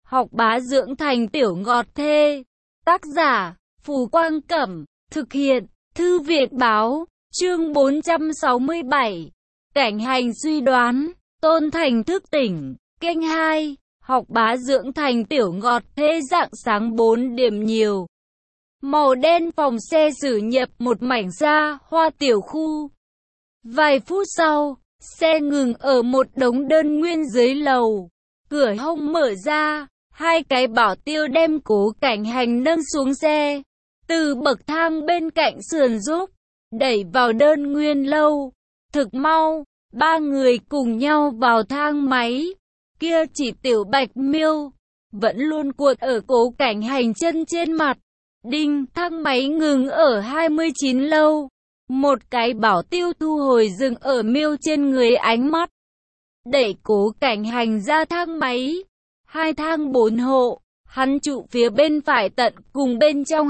học bá dưỡng thành tiểu ngọt thê. Tác giả, Phù Quang Cẩm, thực hiện, Thư viện Báo, chương 467. Cảnh hành suy đoán, Tôn Thành thức tỉnh, kênh 2, học bá dưỡng thành tiểu ngọt thê rạng sáng 4 điểm nhiều. Màu đen phòng xe xử nhập một mảnh xa hoa tiểu khu. Vài phút sau, xe ngừng ở một đống đơn nguyên dưới lầu. Cửa hông mở ra, hai cái bảo tiêu đem Cố Cảnh Hành nâng xuống xe. Từ bậc thang bên cạnh sườn giúp, đẩy vào đơn nguyên lâu. Thực mau, ba người cùng nhau vào thang máy. Kia chỉ Tiểu Bạch Miêu, vẫn luôn cuộn ở Cố Cảnh Hành chân trên mặt. Đinh, thang máy ngừng ở 29 lâu. Một cái bảo tiêu thu hồi dừng ở Miêu trên người ánh mắt. Đẩy Cố Cảnh Hành ra thang máy. 2 thang 4 hộ, hắn trụ phía bên phải tận cùng bên trong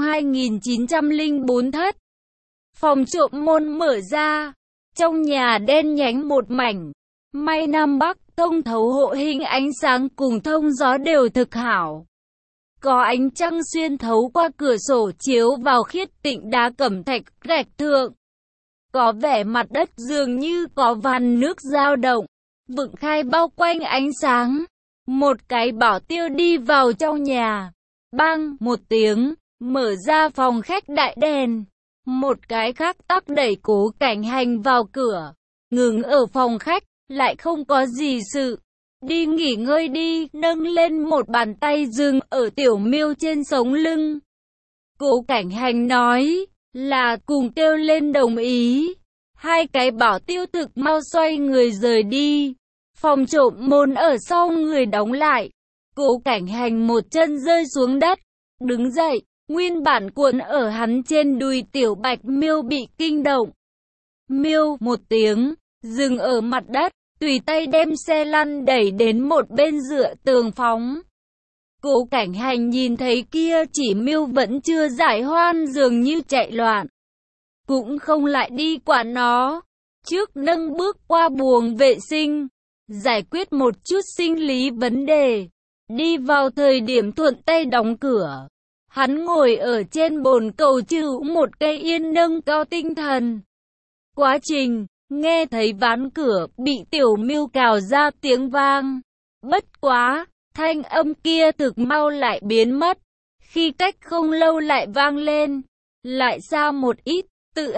2904 thất. Phòng trộm môn mở ra. Trong nhà đen nhánh một mảnh. May Nam Bắc thông thấu hộ hình ánh sáng cùng thông gió đều thực hảo. Có ánh trăng xuyên thấu qua cửa sổ chiếu vào khiết tịnh đá cẩm thạch gạch thượng. Có vẻ mặt đất dường như có vàn nước dao động, vựng khai bao quanh ánh sáng. Một cái bảo tiêu đi vào trong nhà. Bang một tiếng, mở ra phòng khách đại đèn. Một cái khác tắc đẩy Cố Cảnh Hành vào cửa. Ngừng ở phòng khách, lại không có gì sự. Đi nghỉ ngơi đi, nâng lên một bàn tay dừng ở Tiểu Miêu trên sống lưng. Cố Cảnh Hành nói, là cùng kêu lên đồng ý. Hai cái bảo tiêu thực mau xoay người rời đi. Phòng trộm môn ở sau người đóng lại. Cố Cảnh Hành một chân rơi xuống đất, đứng dậy, nguyên bản cuộn ở hắn trên đùi Tiểu Bạch Miêu bị kinh động. Miêu một tiếng, dừng ở mặt đất, tùy tay đem xe lăn đẩy đến một bên dựa tường phóng. Cố Cảnh Hành nhìn thấy kia chỉ Miêu vẫn chưa giải hoan dường như chạy loạn. Cũng không lại đi quản nó. Trước nâng bước qua buồng vệ sinh, giải quyết một chút sinh lý vấn đề. Đi vào thời điểm thuận tay đóng cửa. Hắn ngồi ở trên bồn cầu trừ một cây yên nâng cao tinh thần. Quá trình, nghe thấy ván cửa bị Tiểu Miêu cào ra tiếng vang. Bất quá, thanh âm kia thực mau lại biến mất. Khi cách không lâu lại vang lên. Lại xa một ít, tự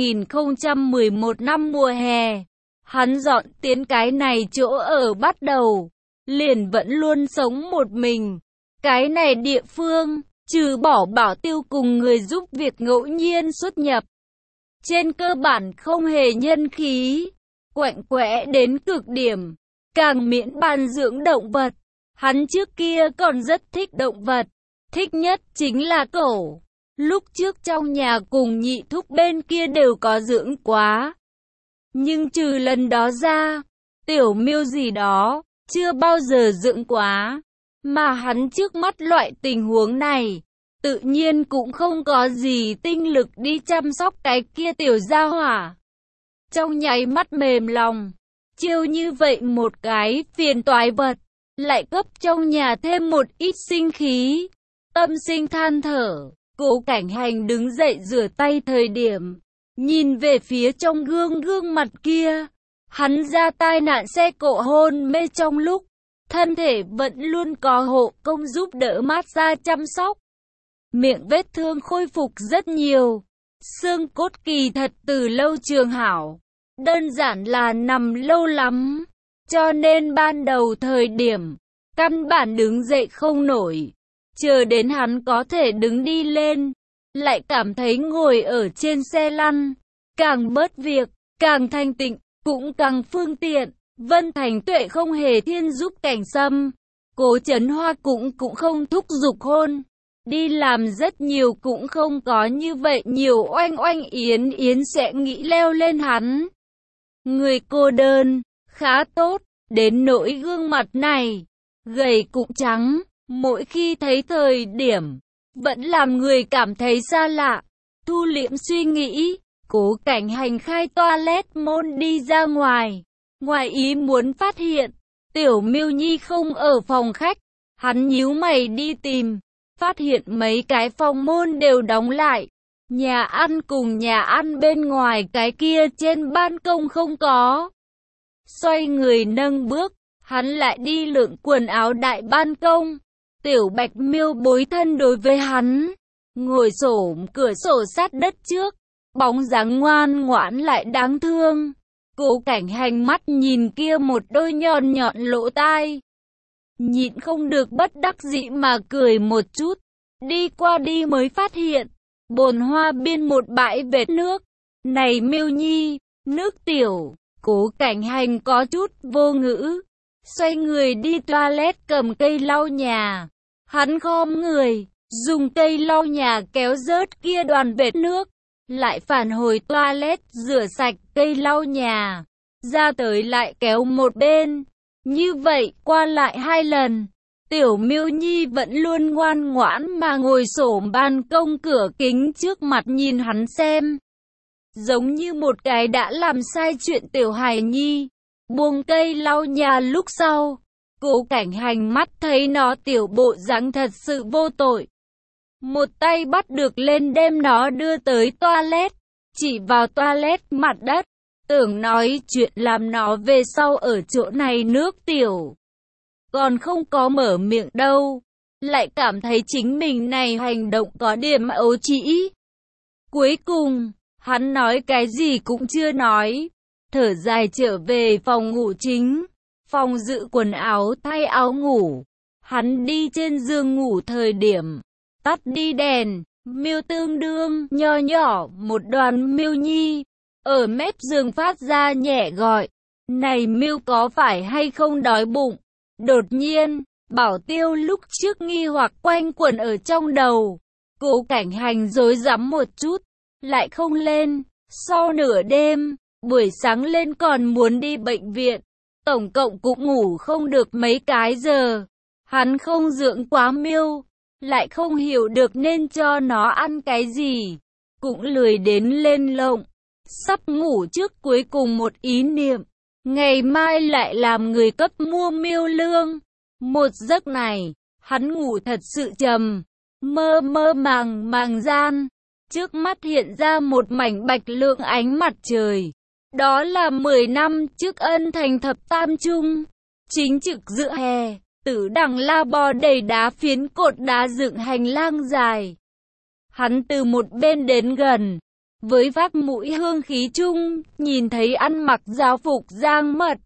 2011 năm mùa hè. Hắn dọn tiến cái này chỗ ở bắt đầu. Liền vẫn luôn sống một mình. Cái này địa phương, trừ bỏ bảo tiêu cùng người giúp việc ngẫu nhiên xuất nhập. Trên cơ bản không hề nhân khí, quạnh quẽ đến cực điểm, càng miễn bàn dưỡng động vật. Hắn trước kia còn rất thích động vật, thích nhất chính là cẩu. Lúc trước trong nhà cùng nhị thúc bên kia đều có dưỡng quá. Nhưng trừ lần đó ra, Tiểu Miêu gì đó, chưa bao giờ dưỡng quá. Mà hắn trước mắt loại tình huống này, tự nhiên cũng không có gì tinh lực đi chăm sóc cái kia tiểu gia hỏa. Trong nháy mắt mềm lòng, chiêu như vậy một cái phiền toái vật, lại cấp trong nhà thêm một ít sinh khí. Tâm sinh than thở, Cố Cảnh Hành đứng dậy rửa tay thời điểm, nhìn về phía trong gương mặt kia. Hắn ra tai nạn xe cộ hôn mê trong lúc, thân thể vẫn luôn có hộ công giúp đỡ mát xa chăm sóc. Miệng vết thương khôi phục rất nhiều. Xương cốt kỳ thật từ lâu trường hảo. Đơn giản là nằm lâu lắm. Cho nên ban đầu thời điểm, căn bản đứng dậy không nổi. Chờ đến hắn có thể đứng đi lên, lại cảm thấy ngồi ở trên xe lăn. Càng bớt việc, càng thanh tịnh, cũng càng phương tiện. Vân Thành Tuệ không hề thiên giúp Cảnh Sâm. Cố Chấn Hoa cũng không thúc giục hôn. Đi làm rất nhiều cũng không có như vậy nhiều oanh oanh yến yến sẽ nghĩ leo lên hắn. Người cô đơn, khá tốt, đến nỗi gương mặt này, gầy cũng trắng, mỗi khi thấy thời điểm, vẫn làm người cảm thấy xa lạ. Thu liễm suy nghĩ, Cố Cảnh Hành khai toilet môn đi ra ngoài. Ngoài ý muốn phát hiện, Tiểu Miêu Nhi không ở phòng khách. Hắn nhíu mày đi tìm, phát hiện mấy cái phòng môn đều đóng lại. Nhà ăn cùng nhà ăn bên ngoài cái kia trên ban công không có. Xoay người nâng bước, hắn lại đi lượn quần áo đại ban công. Tiểu Bạch Miêu bối thân đối với hắn, ngồi xổm cửa sổ sát đất trước, bóng dáng ngoan ngoãn lại đáng thương. Cố Cảnh Hành mắt nhìn kia một đôi nhọn nhọn lỗ tai, nhịn không được bất đắc dĩ mà cười một chút. Đi qua đi mới phát hiện, bồn hoa biên một bãi vệt nước. Này Miêu Nhi, nước tiểu. Cố Cảnh Hành có chút vô ngữ, xoay người đi toilet cầm cây lau nhà. Hắn khom người, dùng cây lau nhà kéo rớt kia đoàn vệt nước, lại phản hồi toilet rửa sạch cây lau nhà, ra tới lại kéo một bên. Như vậy qua lại 2 lần, Tiểu Miêu Nhi vẫn luôn ngoan ngoãn mà ngồi xổm ban công cửa kính trước mặt nhìn hắn xem. Giống như một cái đã làm sai chuyện tiểu hài nhi. Buông cây lau nhà lúc sau, Cố Cảnh Hành mắt thấy nó tiểu bộ dáng thật sự vô tội. Một tay bắt được lên đem nó đưa tới toilet, chỉ vào toilet mặt đất, tưởng nói chuyện làm nó về sau ở chỗ này nước tiểu. Còn không có mở miệng đâu, lại cảm thấy chính mình này hành động có điểm ấu trĩ. Cuối cùng, hắn nói cái gì cũng chưa nói, thở dài trở về phòng ngủ chính, phòng giữ quần áo thay áo ngủ. Hắn đi trên giường ngủ thời điểm, tắt đi đèn, Miêu tương đương nho nhỏ một đoàn Miêu Nhi, ở mép giường phát ra nhẹ gọi, này Miêu có phải hay không đói bụng? Đột nhiên, Bảo Tiêu lúc trước nghi hoặc quanh quẩn ở trong đầu. Cố Cảnh Hành rối rắm một chút, lại không lên. Sau nửa đêm, buổi sáng lên còn muốn đi bệnh viện, tổng cộng cũng ngủ không được mấy cái giờ. Hắn không dưỡng quá Miêu, lại không hiểu được nên cho nó ăn cái gì, cũng lười đến lên lộng. Sắp ngủ trước cuối cùng một ý niệm, ngày mai lại làm người cấp mua Miêu lương. Một giấc này, hắn ngủ thật sự trầm, mơ mơ màng màng gian. Trước mắt hiện ra một mảnh bạch lượng ánh mặt trời. Đó là 10 năm trước Ân Thành thập tam trung. Chính trực giữa hè, Tử Đằng la bò đầy đá phiến cột đá dựng hành lang dài. Hắn từ một bên đến gần, với vác mũi hương khí chung, nhìn thấy ăn mặc giáo phục Giang Mật.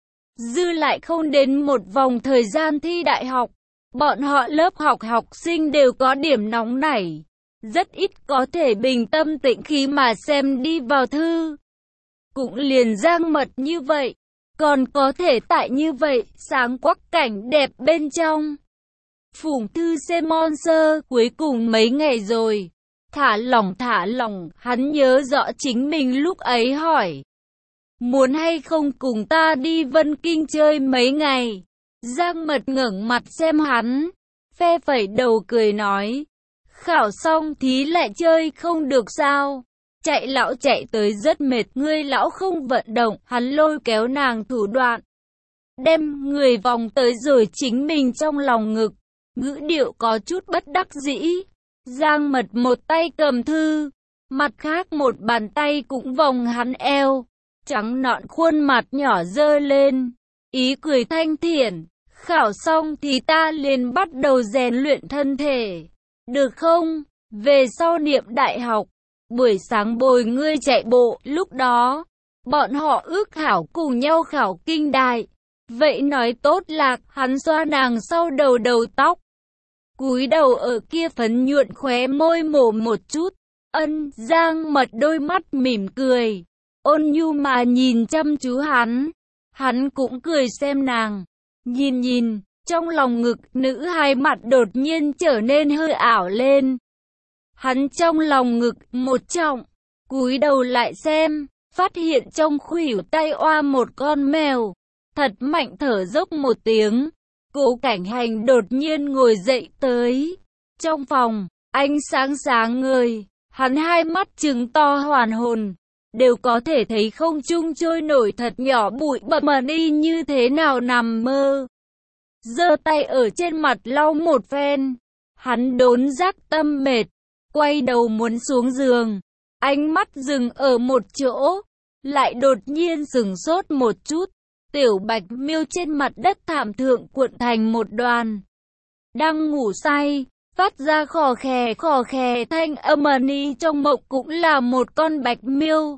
Dư lại không đến một vòng thời gian thi đại học, bọn họ lớp học sinh đều có điểm nóng nảy, rất ít có thể bình tâm tĩnh khí mà xem đi vào thư. Cũng liền Giang Mật như vậy, còn có thể tại như vậy sáng quắc cảnh đẹp bên trong. Phùng Thư Semon Sơ cuối cùng mấy ngày rồi, thả lỏng, hắn nhớ rõ chính mình lúc ấy hỏi, muốn hay không cùng ta đi Vân Kinh chơi mấy ngày. Giang Mật ngẩng mặt xem hắn, phe phẩy đầu cười nói, khảo xong thí lại chơi không được sao? Chạy lão chạy tới rất mệt, ngươi lão không vận động. Hắn lôi kéo nàng thủ đoạn, đem người vòng tới rồi chính mình trong lòng ngực, ngữ điệu có chút bất đắc dĩ. Giang Mật một tay cầm thư, mặt khác một bàn tay cũng vòng hắn eo, trắng nõn khuôn mặt nhỏ dơ lên, ý cười thanh thiện. Khảo xong thì ta liền bắt đầu rèn luyện thân thể, được không? Về sau niệm đại học, buổi sáng bồi ngươi chạy bộ, lúc đó, bọn họ ước hảo cùng nhau khảo kinh đại. Vậy nói tốt lạc, hắn xoa nàng sau đầu tóc, cúi đầu ở kia phấn nhuận khóe môi mổ một chút. Giang Mật đôi mắt mỉm cười, ôn nhu mà nhìn chăm chú hắn. Hắn cũng cười xem nàng, nhìn, trong lòng ngực nữ hai mặt đột nhiên trở nên hơi ảo lên. Hắn trong lòng ngực một trọng, cúi đầu lại xem, phát hiện trong khuỷu tay oa một con mèo, thật mạnh thở dốc một tiếng. Cố Cảnh Hành đột nhiên ngồi dậy tới. Trong phòng, ánh sáng sáng ngời, hắn hai mắt trừng to hoàn hồn, đều có thể thấy không trung trôi nổi thật nhỏ bụi bậm mờ y như thế nào nằm mơ. giơ tay ở trên mặt lau một phen. Hắn đốn giác tâm mệt, quay đầu muốn xuống giường. Ánh mắt dừng ở một chỗ, lại đột nhiên sửng sốt một chút. Tiểu Bạch Miêu trên mặt đất thảm thượng cuộn thành một đoàn, đang ngủ say, phát ra khò khè thanh âm ni trong mộng cũng là một con Bạch Miêu.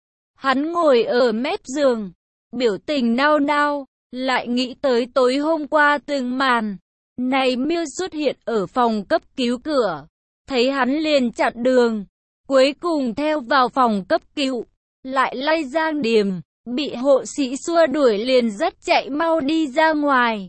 Hắn ngồi ở mép giường, biểu tình nao nao, lại nghĩ tới tối hôm qua từng màn. Này Miêu xuất hiện ở phòng cấp cứu cửa, thấy hắn liền chặn đường, cuối cùng theo vào phòng cấp cứu, lại lay Giang Điềm, bị hộ sĩ xua đuổi liền dắt chạy mau đi ra ngoài.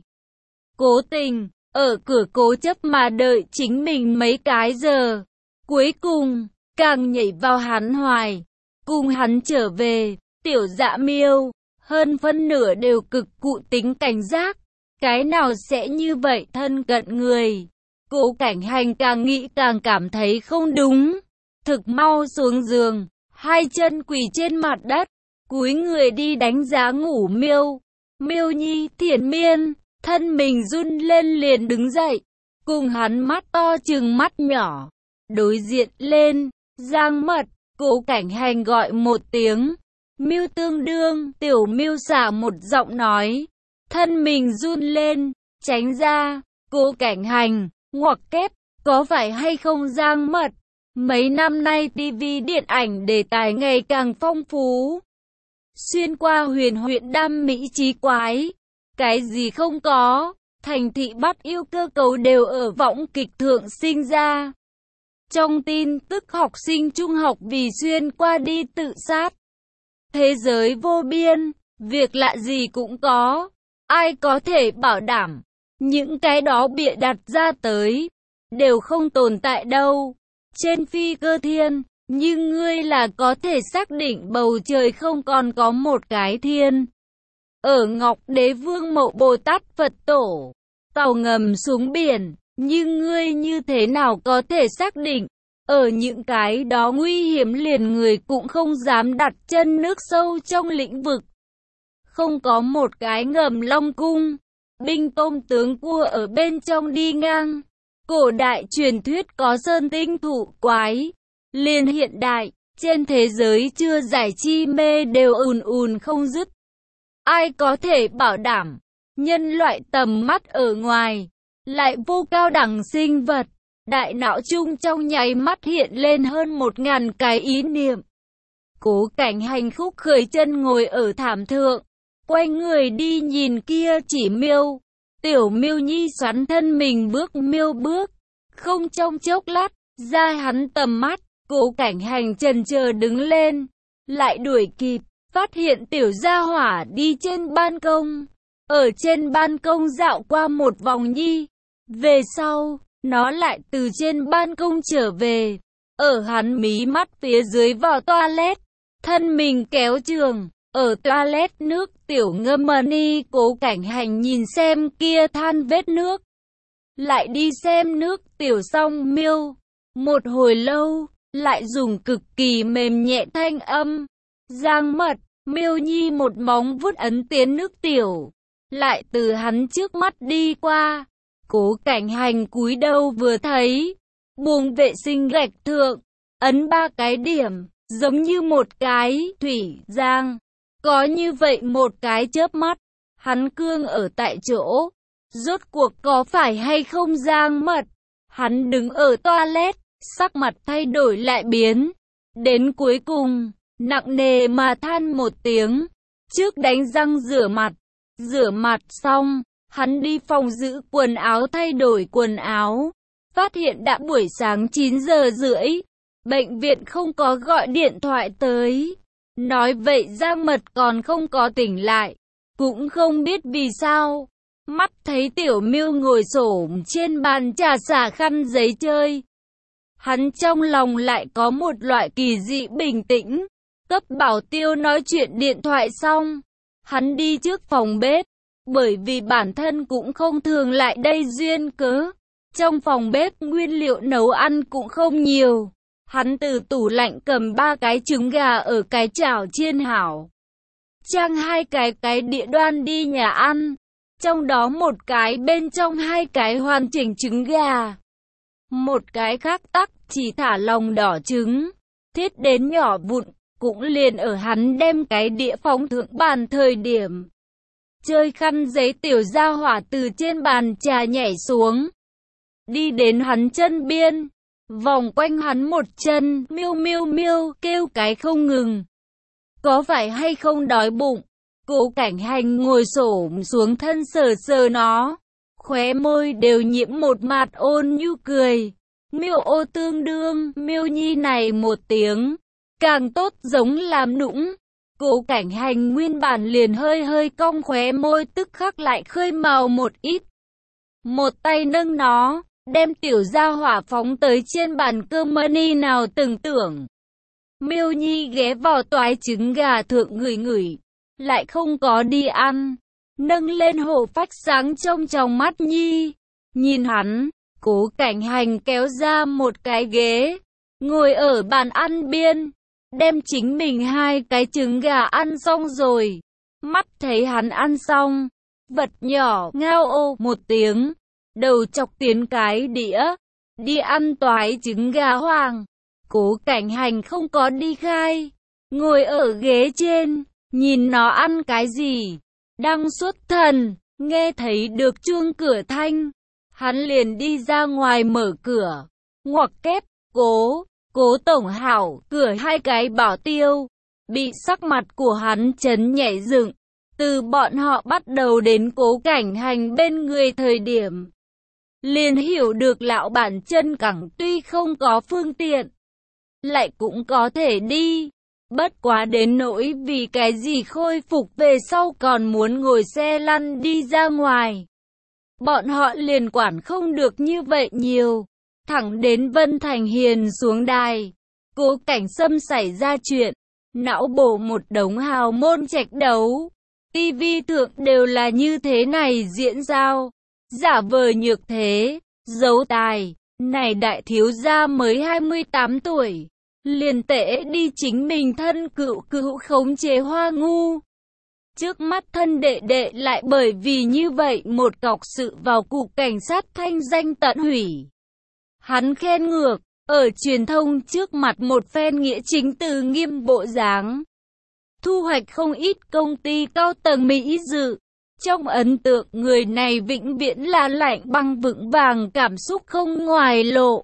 Cố Tình, ở cửa cố chấp mà đợi chính mình mấy cái giờ, cuối cùng, càng nhảy vào hắn hoài, cùng hắn trở về. Tiểu Dạ Miêu, hơn phân nửa đều cực cụ tính cảnh giác, cái nào sẽ như vậy thân cận người. Cố Cảnh Hành càng nghĩ càng cảm thấy không đúng, thực mau xuống giường, hai chân quỳ trên mặt đất, cúi người đi đánh giá ngủ Miêu. Miêu Nhi thiện miên, thân mình run lên liền đứng dậy, cùng hắn mắt to chừng mắt nhỏ, đối diện lên. Giang Mật, Cố Cảnh Hành gọi một tiếng. Miêu tương đương, Tiểu Miêu xả một giọng nói, thân mình run lên, tránh ra. Cố Cảnh Hành, ngoặc kép, có phải hay không Giang Mật? Mấy năm nay TV điện ảnh đề tài ngày càng phong phú, xuyên qua huyền huyện đam mỹ trí quái, cái gì không có, thành thị bắt yêu cơ cấu đều ở võng kịch thượng sinh ra. Trong tin tức học sinh trung học vì xuyên qua đi tự sát. Thế giới vô biên, việc lạ gì cũng có, ai có thể bảo đảm, những cái đó bịa đặt ra tới, đều không tồn tại đâu. Trên phi cơ thiên, nhưng ngươi là có thể xác định bầu trời không còn có một cái thiên. Ở Ngọc Đế Vương Mậu Bồ Tát Phật Tổ, tàu ngầm xuống biển, nhưng ngươi như thế nào có thể xác định, ở những cái đó nguy hiểm liền người cũng không dám đặt chân nước sâu trong lĩnh vực. Không có một cái ngầm Long Cung, binh tôm tướng cua ở bên trong đi ngang. Cổ đại truyền thuyết có sơn tinh thụ quái, liền hiện đại, trên thế giới chưa giải chi mê đều ùn không dứt. Ai có thể bảo đảm, nhân loại tầm mắt ở ngoài, lại vô cao đẳng sinh vật, đại não chung trong nháy mắt hiện lên hơn 1000 cái ý niệm. Cố Cảnh Hành khúc khởi chân ngồi ở thảm thượng, quay người đi nhìn kia chỉ Miêu. Tiểu Miêu Nhi xoắn thân mình bước Miêu bước, không trong chốc lát, ra hắn tầm mắt. Cố Cảnh Hành chần chờ đứng lên, lại đuổi kịp, phát hiện tiểu gia hỏa đi trên ban công. Ở trên ban công dạo qua một vòng nhi, về sau, nó lại từ trên ban công trở về. Ở hắn mí mắt phía dưới vào toilet, thân mình kéo trường, ở toilet nước tiểu ngâm ni. Cố Cảnh Hành nhìn xem kia than vết nước, lại đi xem nước tiểu xong Miêu. Một hồi lâu, lại dùng cực kỳ mềm nhẹ thanh âm, Giang Mật. Miêu Nhi một móng vuốt ấn tiến nước tiểu, lại từ hắn trước mắt đi qua. Cố Cảnh Hành cúi đầu vừa thấy, buồng vệ sinh gạch thượng, ấn 3 cái điểm, giống như một cái thủy giang. Có như vậy một cái chớp mắt, hắn cương ở tại chỗ. Rốt cuộc có phải hay không Giang Mật? Hắn đứng ở toilet, sắc mặt thay đổi lại biến. Đến cuối cùng, nặng nề mà than một tiếng. Trước đánh răng rửa mặt xong, hắn đi phòng giữ quần áo thay đổi quần áo. Phát hiện đã buổi sáng 9 giờ rưỡi. Bệnh viện không có gọi điện thoại tới. Nói vậy Giang Mật còn không có tỉnh lại. Cũng không biết vì sao. Mắt thấy Tiểu Miêu ngồi xổm trên bàn trà xả khăn giấy chơi. Hắn trong lòng lại có một loại kỳ dị bình tĩnh. Cấp bảo tiêu nói chuyện điện thoại xong, hắn đi trước phòng bếp. Bởi vì bản thân cũng không thường lại đây duyên cớ, trong phòng bếp nguyên liệu nấu ăn cũng không nhiều. Hắn từ tủ lạnh cầm 3 cái trứng gà ở cái chảo chiên hảo, trang 2 cái đĩa đoan đi nhà ăn. Trong đó một cái bên trong hai cái hoàn chỉnh trứng gà. Một cái khác tắc chỉ thả lòng đỏ trứng, thiết đến nhỏ vụn, cũng liền ở hắn đem cái đĩa phóng thượng bàn thời điểm. Chơi khăn giấy tiểu gia hỏa từ trên bàn trà nhảy xuống. Đi đến hắn chân biên, vòng quanh hắn một chân, miêu miêu miêu, kêu cái không ngừng. Có phải hay không đói bụng? Cố Cảnh Hành ngồi xổm xuống thân sờ sờ nó, khóe môi đều nhiễm một mạt ôn nhu cười. Miêu ô tương đương, miêu nhi này một tiếng, càng tốt giống làm nũng. Cố Cảnh Hành nguyên bản liền hơi hơi cong khóe môi tức khắc lại khơi màu một ít. Một tay nâng nó, đem tiểu gia hỏa phóng tới trên bàn cơm money nào tưởng tượng. Miêu nhi ghé vào toái trứng gà thượng ngửi ngửi, lại không có đi ăn, nâng lên hổ phách sáng trong mắt nhi. Nhìn hắn, Cố Cảnh Hành kéo ra một cái ghế, ngồi ở bàn ăn biên, đem chính mình hai cái trứng gà ăn xong rồi. Mắt thấy hắn ăn xong, vật nhỏ ngao ô một tiếng, đầu chọc tiến cái đĩa, đi ăn toái trứng gà hoàng. Cố Cảnh Hành không có đi khai, ngồi ở ghế trên, nhìn nó ăn cái gì. Đang xuất thần, nghe thấy được chuông cửa thanh, hắn liền đi ra ngoài mở cửa, ngoặc kép, cố tổng hảo, cửa hai cái bảo tiêu, bị sắc mặt của hắn chấn nhảy dựng. Từ bọn họ bắt đầu đến Cố Cảnh Hành bên người thời điểm, liền hiểu được lão bản chân cẳng tuy không có phương tiện, lại cũng có thể đi. Bất quá đến nỗi vì cái gì khôi phục về sau còn muốn ngồi xe lăn đi ra ngoài. Bọn họ liền quản không được như vậy nhiều. Thẳng đến Vân Thành Hiền xuống đài, Cố Cảnh Sâm xảy ra chuyện, não bổ một đống hào môn trạch đấu. TV thượng đều là như thế này diễn giao, giả vờ nhược thế, giấu tài. Này đại thiếu gia mới 28 tuổi, liền tệ đi chính mình thân cựu khống chế Hoa Ngu. Trước mắt thân đệ đệ lại bởi vì như vậy một cọc sự vào cục cảnh sát thanh danh tận hủy. Hắn khen ngược, ở truyền thông trước mặt một phen nghĩa chính từ nghiêm bộ dáng. Thu hoạch không ít công ty cao tầng Mỹ dự. Trong ấn tượng người này vĩnh viễn là lạnh băng vững vàng, cảm xúc không ngoài lộ.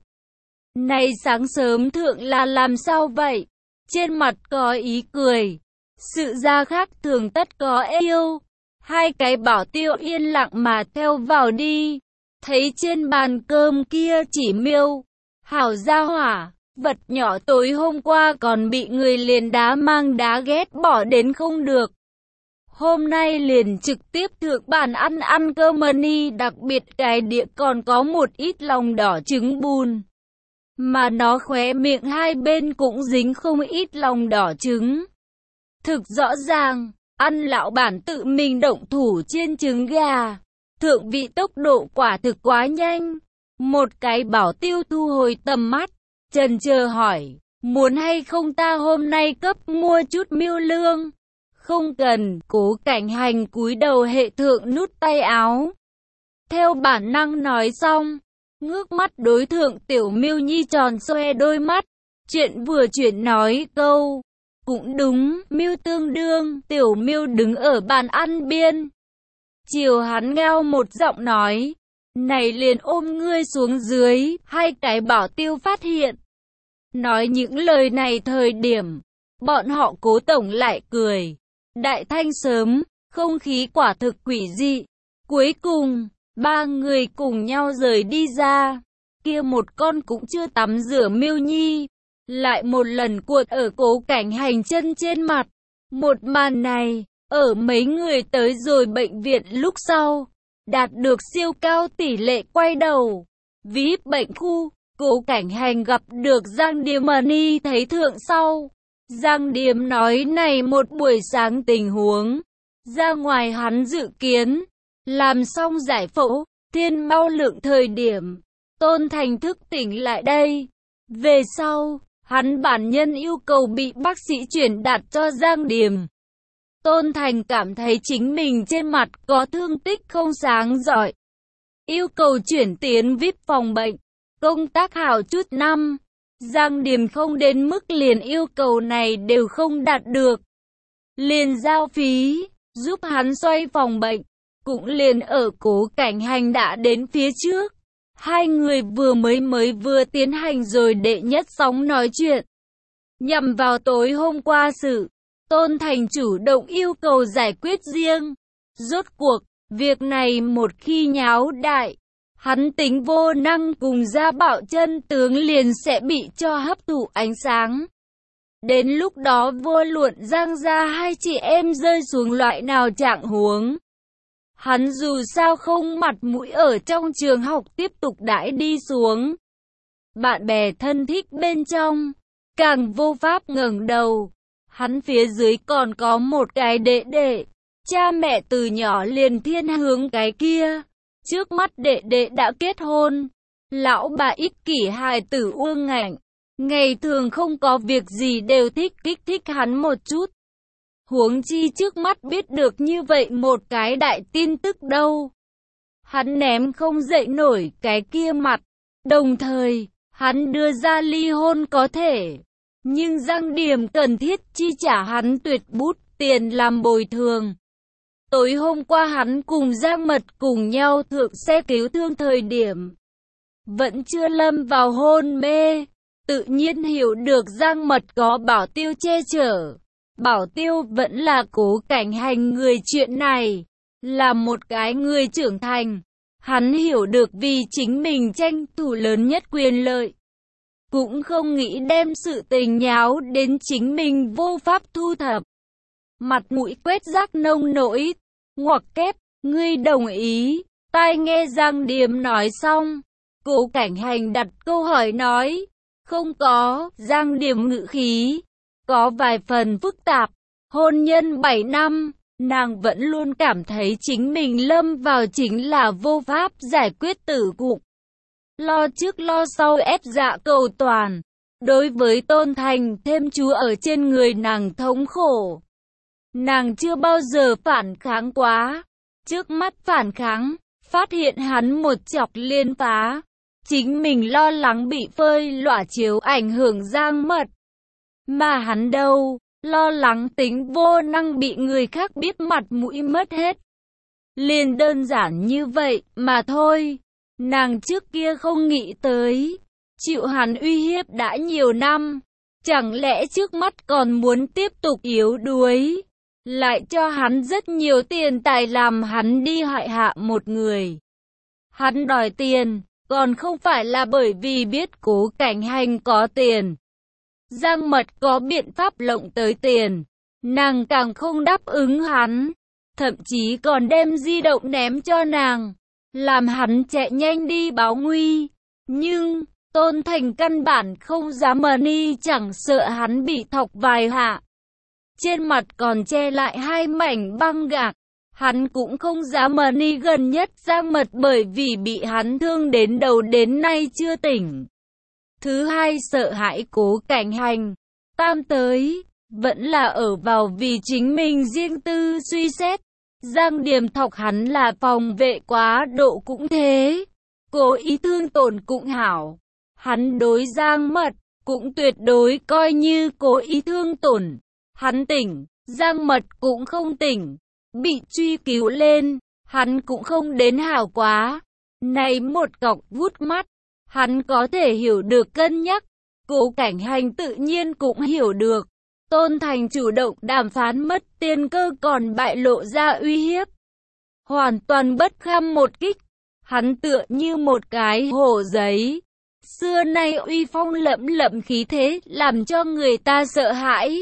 Này sáng sớm thượng là làm sao vậy? Trên mặt có ý cười. Sự ra khác thường tất có yêu. Hai cái bảo tiêu yên lặng mà theo vào đi. Thấy trên bàn cơm kia chỉ miêu. Hảo gia hỏa, vật nhỏ tối hôm qua còn bị người liền đá mang đá ghét bỏ đến không được. Hôm nay liền trực tiếp thượng bàn ăn cơm money, đặc biệt cái đĩa còn có một ít lòng đỏ trứng bùn. Mà nó khóe miệng hai bên cũng dính không ít lòng đỏ trứng. Thực rõ ràng, ăn lão bản tự mình động thủ trên trứng gà. Thượng vị tốc độ quả thực quá nhanh. Một cái bảo tiêu thu hồi tầm mắt, chần chờ hỏi, muốn hay không ta hôm nay cấp mua chút miêu lương? Không cần. Cố Cảnh Hành cúi đầu hệ thượng nút tay áo. Theo bản năng nói xong, ngước mắt đối thượng tiểu miêu nhi tròn xoe đôi mắt. Chuyện vừa chuyển nói câu, cũng đúng, miêu tương đương. Tiểu miêu đứng ở bàn ăn biên. Chiều hắn ngao một giọng nói, này liền ôm ngươi xuống dưới. Hai cái bảo tiêu phát hiện. Nói những lời này thời điểm, bọn họ Cố tổng lại cười. Đại thanh sớm, không khí quả thực quỷ dị. Cuối cùng, ba người cùng nhau rời đi ra. Kia một con cũng chưa tắm rửa miêu nhi, lại một lần cuột ở Cố Cảnh Hành chân trên mặt. Một màn này, ở mấy người tới rồi bệnh viện lúc sau, đạt được siêu cao tỷ lệ quay đầu. VIP bệnh khu, Cố Cảnh Hành gặp được Giang Điềm Money thấy thượng sau. Giang Điềm nói này một buổi sáng tình huống ra ngoài hắn dự kiến. Làm xong giải phẫu, Thiên Mau Lượng thời điểm, Tôn Thành thức tỉnh lại đây. Về sau, hắn bản nhân yêu cầu bị bác sĩ chuyển đạt cho Giang Điềm. Tôn Thành cảm thấy chính mình trên mặt có thương tích không sáng rọi. Yêu cầu chuyển tiến VIP phòng bệnh, công tác hảo chút năm. Giang Điềm không đến mức liền yêu cầu này đều không đạt được. Liền giao phí, giúp hắn xoay phòng bệnh, cũng liền ở Cố Cảnh Hành đã đến phía trước. Hai người vừa tiến hành rồi đệ nhất sóng nói chuyện. Nhằm vào tối hôm qua sự, Tôn Thành chủ động yêu cầu giải quyết riêng. Rốt cuộc, việc này một khi nháo đại, hắn tính vô năng cùng Gia Bảo chân tướng liền sẽ bị cho hấp thụ ánh sáng. Đến lúc đó vô luận Giang gia hai chị em rơi xuống loại nào trạng huống, hắn dù sao không mặt mũi ở trong trường học tiếp tục đãi đi xuống. Bạn bè thân thích bên trong, càng vô pháp ngẩng đầu. Hắn phía dưới còn có một cái đệ đệ, cha mẹ từ nhỏ liền thiên hướng cái kia. Trước mắt đệ đệ đã kết hôn, lão bà ích kỷ hài tử uông ngạnh, ngày thường không có việc gì đều thích kích thích hắn một chút. Huống chi trước mắt biết được như vậy một cái đại tin tức đâu. Hắn ném không dậy nổi cái kia mặt, đồng thời, hắn đưa ra ly hôn có thể. Nhưng Giang Điềm cần thiết chi trả hắn tuyệt bút tiền làm bồi thường. Tối hôm qua hắn cùng Giang Mật cùng nhau thượng xe cứu thương thời điểm, vẫn chưa lâm vào hôn mê, tự nhiên hiểu được Giang Mật có Bảo Tiêu che chở. Bảo Tiêu vẫn là Cố Cảnh Hành người chuyện này, là một cái người trưởng thành. Hắn hiểu được vì chính mình tranh thủ lớn nhất quyền lợi, cũng không nghĩ đem sự tình nháo đến chính mình vô pháp thu thập. Mặt mũi quét rác nông nỗi, ngoặc kép, ngươi đồng ý. Tai nghe Giang Điềm nói xong, Cố Cảnh Hành đặt câu hỏi nói, không có. Giang Điềm ngữ khí có vài phần phức tạp. Hôn nhân 7 năm, nàng vẫn luôn cảm thấy chính mình lâm vào chính là vô pháp giải quyết tử cục. Lo trước lo sau ép dạ cầu toàn. Đối với Tôn Thành thêm chú ở trên người nàng thống khổ. Nàng chưa bao giờ phản kháng quá. Trước mắt phản kháng, phát hiện hắn một chọc liên phá. Chính mình lo lắng bị phơi lỏa chiếu ảnh hưởng Giang Mật. Mà hắn đâu, lo lắng tính vô năng bị người khác biết mặt mũi mất hết. Liền đơn giản như vậy mà thôi. Nàng trước kia không nghĩ tới, chịu hắn uy hiếp đã nhiều năm, chẳng lẽ trước mắt còn muốn tiếp tục yếu đuối, lại cho hắn rất nhiều tiền tài làm hắn đi hại hạ một người. Hắn đòi tiền, còn không phải là bởi vì biết Cố Cảnh Hành có tiền. Giang Mật có biện pháp lộng tới tiền, nàng càng không đáp ứng hắn, thậm chí còn đem di động ném cho nàng, làm hắn chạy nhanh đi báo nguy. Nhưng Tôn Thành căn bản không dám money, chẳng sợ hắn bị thọc vài hạ, trên mặt còn che lại hai mảnh băng gạc. Hắn cũng không dám money gần nhất Giang Mật bởi vì bị hắn thương đến đầu đến nay chưa tỉnh. Thứ hai sợ hãi Cố Cảnh Hành. Tam tới, vẫn là ở vào vì chính mình riêng tư suy xét. Giang Điềm thọc hắn là phòng vệ quá độ cũng thế, cố ý thương tổn cũng hảo. Hắn đối Giang Mật, cũng tuyệt đối coi như cố ý thương tổn. Hắn tỉnh, Giang Mật cũng không tỉnh. Bị truy cứu lên, hắn cũng không đến hảo quá. Này một cọc vút mắt, hắn có thể hiểu được cân nhắc. Cố Cảnh Hành tự nhiên cũng hiểu được. Tôn Thành chủ động đàm phán mất tiền cơ còn bại lộ ra uy hiếp. Hoàn toàn bất kham một kích. Hắn tựa như một cái hổ giấy. Xưa nay uy phong lẫm lẫm khí thế làm cho người ta sợ hãi.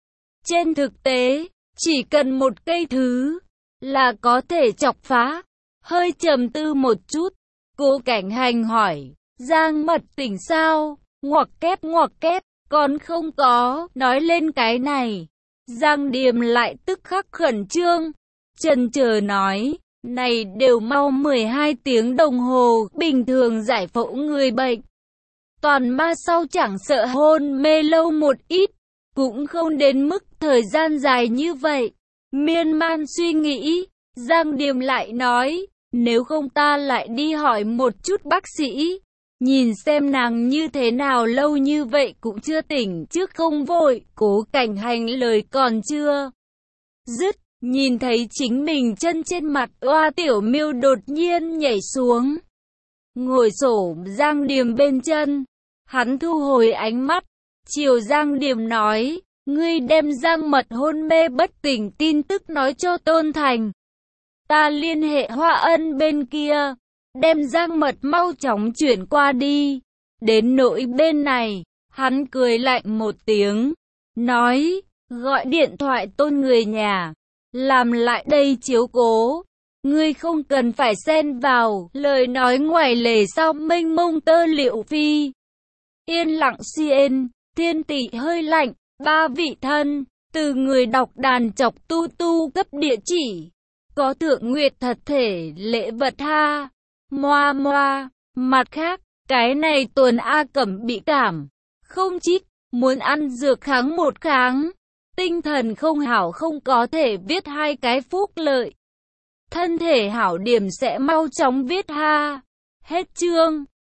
Trên thực tế, chỉ cần một cây thứ là có thể chọc phá. Hơi trầm tư một chút, Cố Cảnh Hành hỏi, Giang Mật tỉnh sao? Ngoặc kép, còn không có, nói lên cái này. Giang Điềm lại tức khắc khẩn trương, chần chờ nói, này đều mau 12 tiếng đồng hồ, bình thường giải phẫu người bệnh. Toàn ma sau chẳng sợ hôn mê lâu một ít, cũng không đến mức thời gian dài như vậy. Miên man suy nghĩ, Giang Điềm lại nói, nếu không ta lại đi hỏi một chút bác sĩ, nhìn xem nàng như thế nào, lâu như vậy cũng chưa tỉnh, trước không vội. Cố Cảnh Hành lời còn chưa dứt, nhìn thấy chính mình chân trên mặt Oa Tiểu Miêu đột nhiên nhảy xuống, ngồi xổm Giang Điềm bên chân. Hắn thu hồi ánh mắt, chiều Giang Điềm nói, ngươi đem Giang Mật hôn mê bất tỉnh tin tức nói cho Tôn Thành. Ta liên hệ Hoa Ân bên kia, đem Giang Mật mau chóng chuyển qua đi. Đến nỗi bên này, hắn cười lạnh một tiếng, nói, gọi điện thoại Tôn người nhà, làm lại đây chiếu cố. Ngươi không cần phải xen vào, lời nói ngoài lề sau mênh mông tơ liệu phi. Yên lặng xiên, Thiên Tỷ hơi lạnh, ba vị thân, từ người đọc đàn chọc tu tu cấp địa chỉ. Có Thượng Nguyệt thật thể lễ vật ha. Moa moa, mặt khác, cái này tuần A Cẩm bị cảm, không chích, muốn ăn dược kháng một kháng. Tinh thần không hảo không có thể viết hai cái phúc lợi. Thân thể hảo điểm sẽ mau chóng viết ha. Hết chương.